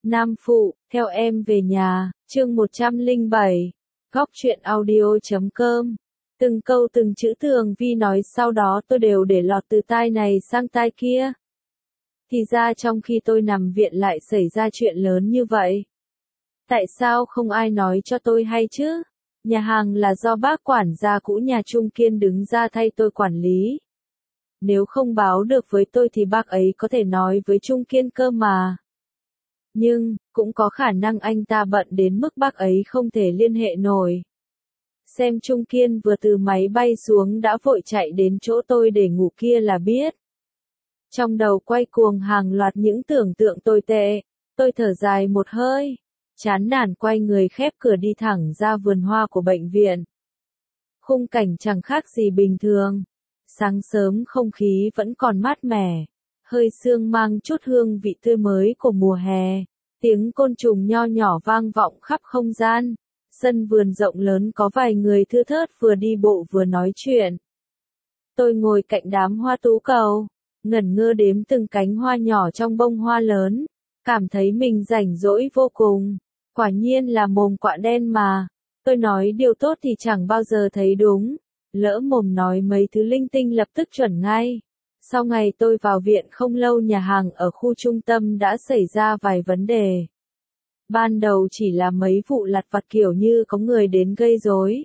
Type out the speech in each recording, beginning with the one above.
Nam Phụ, theo em về nhà, chương 107, Góc truyện audio.com. Từng câu từng chữ Tường Vi nói sau đó tôi đều để lọt từ tai này sang tai kia. Thì ra trong khi tôi nằm viện lại xảy ra chuyện lớn như vậy. Tại sao không ai nói cho tôi hay chứ? Nhà hàng là do bác quản gia cũ nhà Trung Kiên đứng ra thay tôi quản lý. Nếu không báo được với tôi thì bác ấy có thể nói với Trung Kiên cơ mà. Nhưng, cũng có khả năng anh ta bận đến mức bác ấy không thể liên hệ nổi. Xem Trung Kiên vừa từ máy bay xuống đã vội chạy đến chỗ tôi để ngủ kia là biết. Trong đầu quay cuồng hàng loạt những tưởng tượng tồi tệ, tôi thở dài một hơi, chán nản quay người khép cửa đi thẳng ra vườn hoa của bệnh viện. Khung cảnh chẳng khác gì bình thường. Sáng sớm không khí vẫn còn mát mẻ, hơi sương mang chút hương vị tươi mới của mùa hè, tiếng côn trùng nho nhỏ vang vọng khắp không gian, sân vườn rộng lớn có vài người thưa thớt vừa đi bộ vừa nói chuyện. Tôi ngồi cạnh đám hoa tú cầu, ngẩn ngơ đếm từng cánh hoa nhỏ trong bông hoa lớn, cảm thấy mình rảnh rỗi vô cùng, quả nhiên là mồm quạ đen mà, tôi nói điều tốt thì chẳng bao giờ thấy đúng. Lỡ mồm nói mấy thứ linh tinh lập tức chuẩn ngay. Sau ngày tôi vào viện không lâu nhà hàng ở khu trung tâm đã xảy ra vài vấn đề. Ban đầu chỉ là mấy vụ lặt vặt kiểu như có người đến gây rối,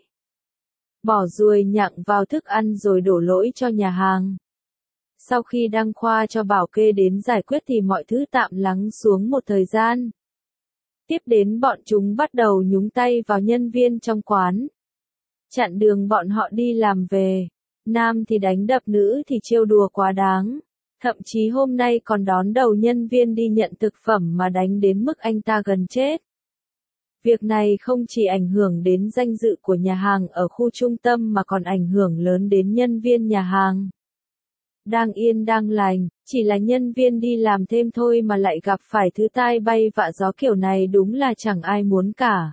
bỏ ruồi nhặng vào thức ăn rồi đổ lỗi cho nhà hàng. Sau khi đăng khoa cho bảo kê đến giải quyết thì mọi thứ tạm lắng xuống một thời gian. Tiếp đến bọn chúng bắt đầu nhúng tay vào nhân viên trong quán. Chặn đường bọn họ đi làm về, nam thì đánh đập nữ thì trêu đùa quá đáng, thậm chí hôm nay còn đón đầu nhân viên đi nhận thực phẩm mà đánh đến mức anh ta gần chết. Việc này không chỉ ảnh hưởng đến danh dự của nhà hàng ở khu trung tâm mà còn ảnh hưởng lớn đến nhân viên nhà hàng. Đang yên đang lành, chỉ là nhân viên đi làm thêm thôi mà lại gặp phải thứ tai bay vạ gió kiểu này đúng là chẳng ai muốn cả.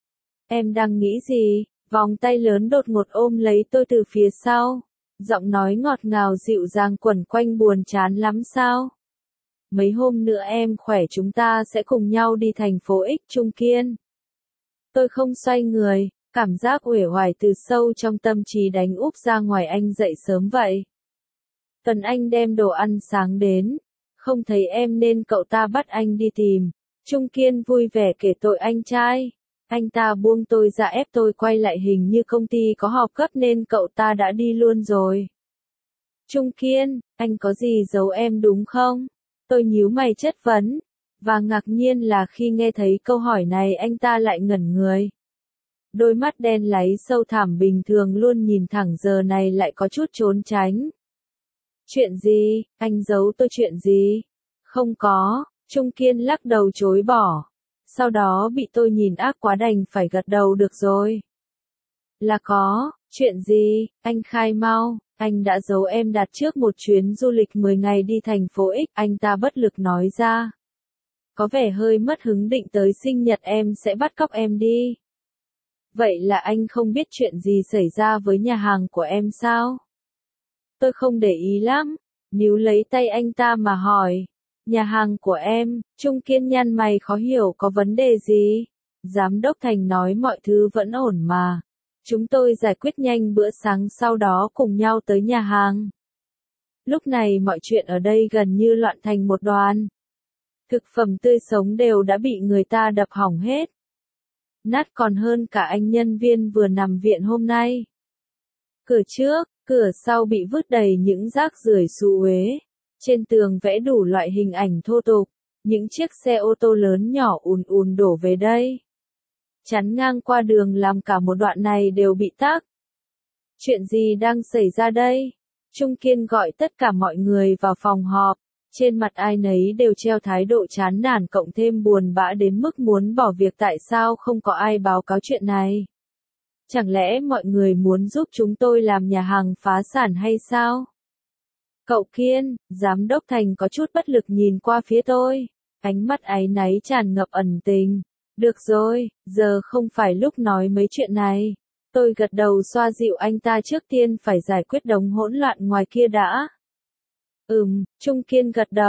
Em đang nghĩ gì? Vòng tay lớn đột ngột ôm lấy tôi từ phía sau, giọng nói ngọt ngào dịu dàng quẩn quanh buồn chán lắm sao? Mấy hôm nữa em khỏe chúng ta sẽ cùng nhau đi thành phố X Trung Kiên. Tôi không xoay người, cảm giác uể oải từ sâu trong tâm trí đánh úp ra ngoài anh dậy sớm vậy. Tuần anh đem đồ ăn sáng đến, không thấy em nên cậu ta bắt anh đi tìm. Trung Kiên vui vẻ kể tội anh trai. Anh ta buông tôi ra ép tôi quay lại hình như công ty có họp gấp nên cậu ta đã đi luôn rồi. Trung Kiên, anh có gì giấu em đúng không? Tôi nhíu mày chất vấn. Và ngạc nhiên là khi nghe thấy câu hỏi này anh ta lại ngẩn người. Đôi mắt đen láy sâu thẳm bình thường luôn nhìn thẳng giờ này lại có chút trốn tránh. Chuyện gì? Anh giấu tôi chuyện gì? Không có, Trung Kiên lắc đầu chối bỏ. Sau đó bị tôi nhìn ác quá đành phải gật đầu được rồi. Là có, chuyện gì, anh khai mau, anh đã giấu em đặt trước một chuyến du lịch 10 ngày đi thành phố X, anh ta bất lực nói ra. Có vẻ hơi mất hứng định tới sinh nhật em sẽ bắt cóc em đi. Vậy là anh không biết chuyện gì xảy ra với nhà hàng của em sao? Tôi không để ý lắm, níu lấy tay anh ta mà hỏi. Nhà hàng của em, Trung Kiên nhăn mày khó hiểu có vấn đề gì? Giám đốc Thành nói mọi thứ vẫn ổn mà. Chúng tôi giải quyết nhanh bữa sáng sau đó cùng nhau tới nhà hàng. Lúc này mọi chuyện ở đây gần như loạn thành một đoàn. Thực phẩm tươi sống đều đã bị người ta đập hỏng hết. Nát còn hơn cả anh nhân viên vừa nằm viện hôm nay. Cửa trước, cửa sau bị vứt đầy những rác rưởi xù uế. Trên tường vẽ đủ loại hình ảnh thô tục, những chiếc xe ô tô lớn nhỏ ùn ùn đổ về đây. Chắn ngang qua đường làm cả một đoạn này đều bị tắc. Chuyện gì đang xảy ra đây? Trung Kiên gọi tất cả mọi người vào phòng họp, trên mặt ai nấy đều treo thái độ chán nản cộng thêm buồn bã đến mức muốn bỏ việc tại sao không có ai báo cáo chuyện này. Chẳng lẽ mọi người muốn giúp chúng tôi làm nhà hàng phá sản hay sao? Cậu Kiên, giám đốc Thành có chút bất lực nhìn qua phía tôi, ánh mắt áy náy tràn ngập ẩn tình. Được rồi, giờ không phải lúc nói mấy chuyện này. Tôi gật đầu xoa dịu anh ta trước tiên phải giải quyết đống hỗn loạn ngoài kia đã. Trung Kiên gật đầu,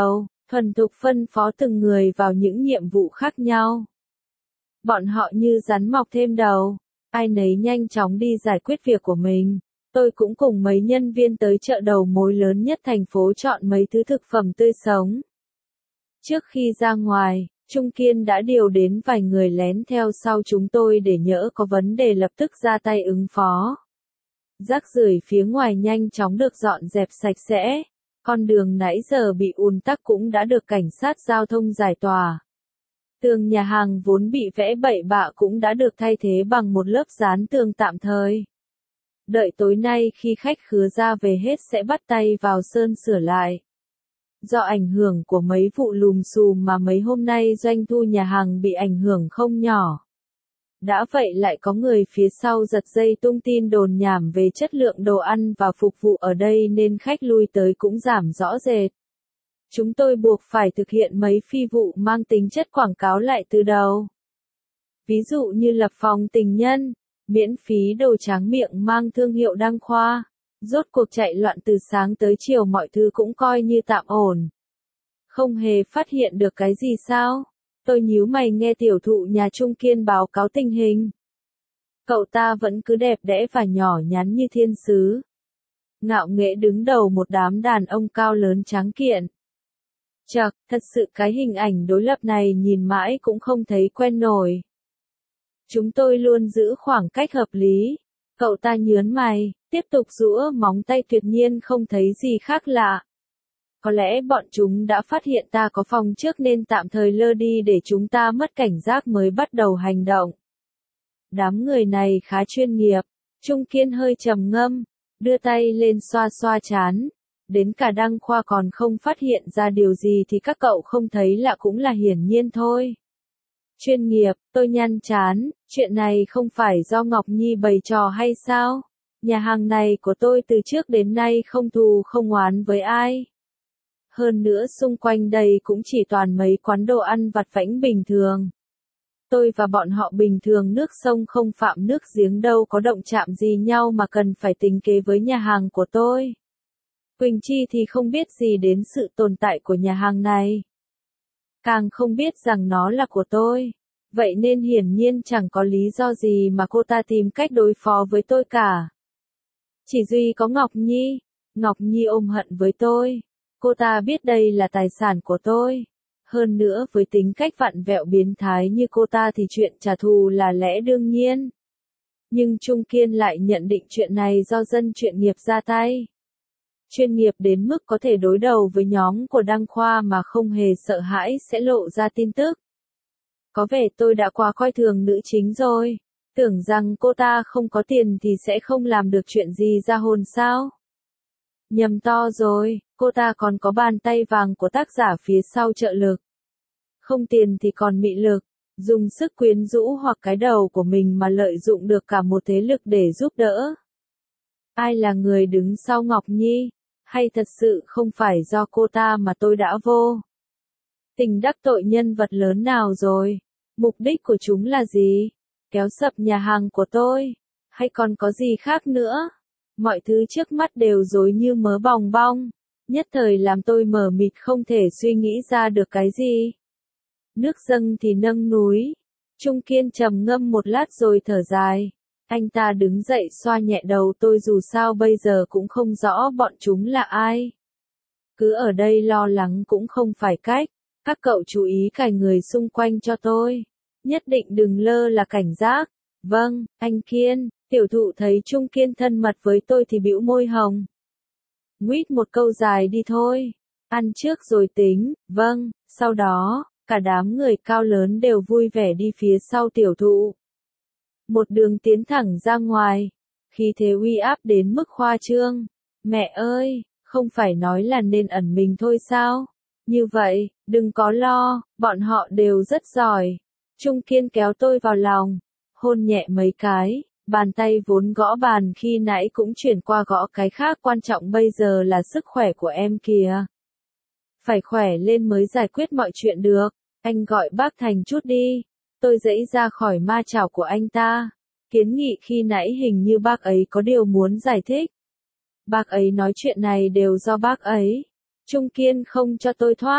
thuần thục phân phó từng người vào những nhiệm vụ khác nhau. Bọn họ như rắn mọc thêm đầu, ai nấy nhanh chóng đi giải quyết việc của mình. Tôi cũng cùng mấy nhân viên tới chợ đầu mối lớn nhất thành phố chọn mấy thứ thực phẩm tươi sống. Trước khi ra ngoài, Trung Kiên đã điều đến vài người lén theo sau chúng tôi để nhỡ có vấn đề lập tức ra tay ứng phó. Rác rưởi phía ngoài nhanh chóng được dọn dẹp sạch sẽ. Con đường nãy giờ bị ùn tắc cũng đã được cảnh sát giao thông giải tỏa. Tường nhà hàng vốn bị vẽ bậy bạ cũng đã được thay thế bằng một lớp dán tường tạm thời. Đợi tối nay khi khách khứa ra về hết sẽ bắt tay vào sơn sửa lại. Do ảnh hưởng của mấy vụ lùm xùm mà mấy hôm nay doanh thu nhà hàng bị ảnh hưởng không nhỏ. Đã vậy lại có người phía sau giật dây tung tin đồn nhảm về chất lượng đồ ăn và phục vụ ở đây nên khách lui tới cũng giảm rõ rệt. Chúng tôi buộc phải thực hiện mấy phi vụ mang tính chất quảng cáo lại từ đầu. Ví dụ như lập phòng tình nhân, miễn phí đồ tráng miệng mang thương hiệu Đăng Khoa. Rốt cuộc chạy loạn từ sáng tới chiều mọi thứ cũng coi như tạm ổn. Không hề phát hiện được cái gì sao? Tôi nhíu mày nghe tiểu thụ nhà Trung Kiên báo cáo tình hình. Cậu ta vẫn cứ đẹp đẽ và nhỏ nhắn như thiên sứ. Ngạo nghễ đứng đầu một đám đàn ông cao lớn tráng kiện. Chậc, thật sự cái hình ảnh đối lập này nhìn mãi cũng không thấy quen nổi. Chúng tôi luôn giữ khoảng cách hợp lý. Cậu ta nhớn mày, tiếp tục giũa móng tay tuyệt nhiên không thấy gì khác lạ. Có lẽ bọn chúng đã phát hiện ta có phòng trước nên tạm thời lơ đi để chúng ta mất cảnh giác mới bắt đầu hành động. Đám người này khá chuyên nghiệp. Trung Kiên hơi trầm ngâm, đưa tay lên xoa xoa trán. Đến cả Đăng Khoa còn không phát hiện ra điều gì thì các cậu không thấy lạ cũng là hiển nhiên thôi. Chuyên nghiệp, tôi nhăn trán, chuyện này không phải do Ngọc Nhi bày trò hay sao? Nhà hàng này của tôi từ trước đến nay không thù không oán với ai. Hơn nữa xung quanh đây cũng chỉ toàn mấy quán đồ ăn vặt vãnh bình thường. Tôi và bọn họ bình thường nước sông không phạm nước giếng đâu có động chạm gì nhau mà cần phải tính kế với nhà hàng của tôi. Quỳnh Chi thì không biết gì đến sự tồn tại của nhà hàng này. Càng không biết rằng nó là của tôi. Vậy nên hiển nhiên chẳng có lý do gì mà cô ta tìm cách đối phó với tôi cả. Chỉ duy có Ngọc Nhi. Ngọc Nhi ôm hận với tôi. Cô ta biết đây là tài sản của tôi. Hơn nữa với tính cách vặn vẹo biến thái như cô ta thì chuyện trả thù là lẽ đương nhiên. Nhưng Trung Kiên lại nhận định chuyện này do dân chuyện nghiệp ra tay. Chuyên nghiệp đến mức có thể đối đầu với nhóm của Đăng Khoa mà không hề sợ hãi sẽ lộ ra tin tức. Có vẻ tôi đã quá coi thường nữ chính rồi. Tưởng rằng cô ta không có tiền thì sẽ không làm được chuyện gì ra hồn sao. Nhầm to rồi, cô ta còn có bàn tay vàng của tác giả phía sau trợ lực. Không tiền thì còn mị lực, dùng sức quyến rũ hoặc cái đầu của mình mà lợi dụng được cả một thế lực để giúp đỡ. Ai là người đứng sau Ngọc Nhi? Hay thật sự không phải do cô ta mà tôi đã vô tình đắc tội nhân vật lớn nào rồi? Mục đích của chúng là gì? Kéo sập nhà hàng của tôi? Hay còn có gì khác nữa? Mọi thứ trước mắt đều rối như mớ bòng bong. Nhất thời làm tôi mờ mịt không thể suy nghĩ ra được cái gì. Nước dâng thì nâng núi. Trung Kiên trầm ngâm một lát rồi thở dài. Anh ta đứng dậy xoa nhẹ đầu tôi dù sao bây giờ cũng không rõ bọn chúng là ai. Cứ ở đây lo lắng cũng không phải cách. Các cậu chú ý cài người xung quanh cho tôi. Nhất định đừng lơ là cảnh giác. Vâng, anh Kiên. Tiểu thụ thấy Trung Kiên thân mật với tôi thì bĩu môi hồng. Nguýt một câu dài đi thôi. Ăn trước rồi tính. Vâng, sau đó, cả đám người cao lớn đều vui vẻ đi phía sau tiểu thụ. Một đường tiến thẳng ra ngoài. Khí thế uy áp đến mức khoa trương. Mẹ ơi, không phải nói là nên ẩn mình thôi sao? Như vậy, đừng có lo, bọn họ đều rất giỏi. Trung Kiên kéo tôi vào lòng, hôn nhẹ mấy cái, bàn tay vốn gõ bàn khi nãy cũng chuyển qua gõ cái khác, quan trọng bây giờ là sức khỏe của em kìa. Phải khỏe lên mới giải quyết mọi chuyện được, anh gọi bác Thành chút đi. Tôi giãy ra khỏi ma chảo của anh ta. Kiến nghị khi nãy hình như bác ấy có điều muốn giải thích. Bác ấy nói chuyện này đều do bác ấy. Trung Kiên không cho tôi thoát.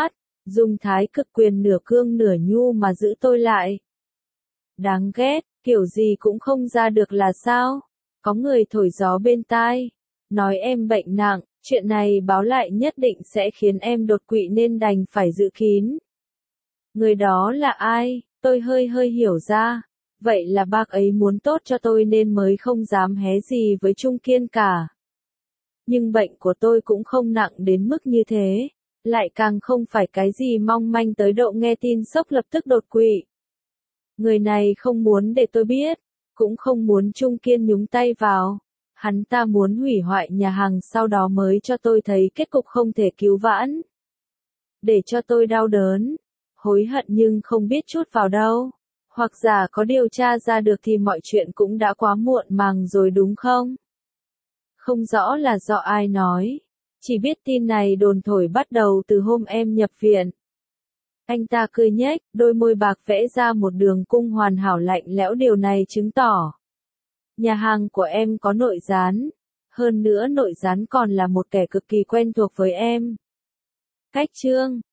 Dùng thái cực quyền nửa cương nửa nhu mà giữ tôi lại. Đáng ghét, kiểu gì cũng không ra được là sao? Có người thổi gió bên tai, nói em bệnh nặng, chuyện này báo lại nhất định sẽ khiến em đột quỵ nên đành phải giữ kín. Người đó là ai? Tôi hơi hiểu ra. Vậy là bác ấy muốn tốt cho tôi nên mới không dám hé gì với Trung Kiên cả. Nhưng bệnh của tôi cũng không nặng đến mức như thế. Lại càng không phải cái gì mong manh tới độ nghe tin sốc lập tức đột quỵ. Người này không muốn để tôi biết, cũng không muốn Trung Kiên nhúng tay vào. Hắn ta muốn hủy hoại nhà hàng sau đó mới cho tôi thấy kết cục không thể cứu vãn. Để cho tôi đau đớn, hối hận nhưng không biết chút vào đâu. Hoặc giả có điều tra ra được thì mọi chuyện cũng đã quá muộn màng rồi đúng không? Không rõ là do ai nói. Chỉ biết tin này đồn thổi bắt đầu từ hôm em nhập viện. Anh ta cười nhếch, đôi môi bạc vẽ ra một đường cung hoàn hảo lạnh lẽo, điều này chứng tỏ nhà hàng của em có nội gián. Hơn nữa nội gián còn là một kẻ cực kỳ quen thuộc với em. Cách chương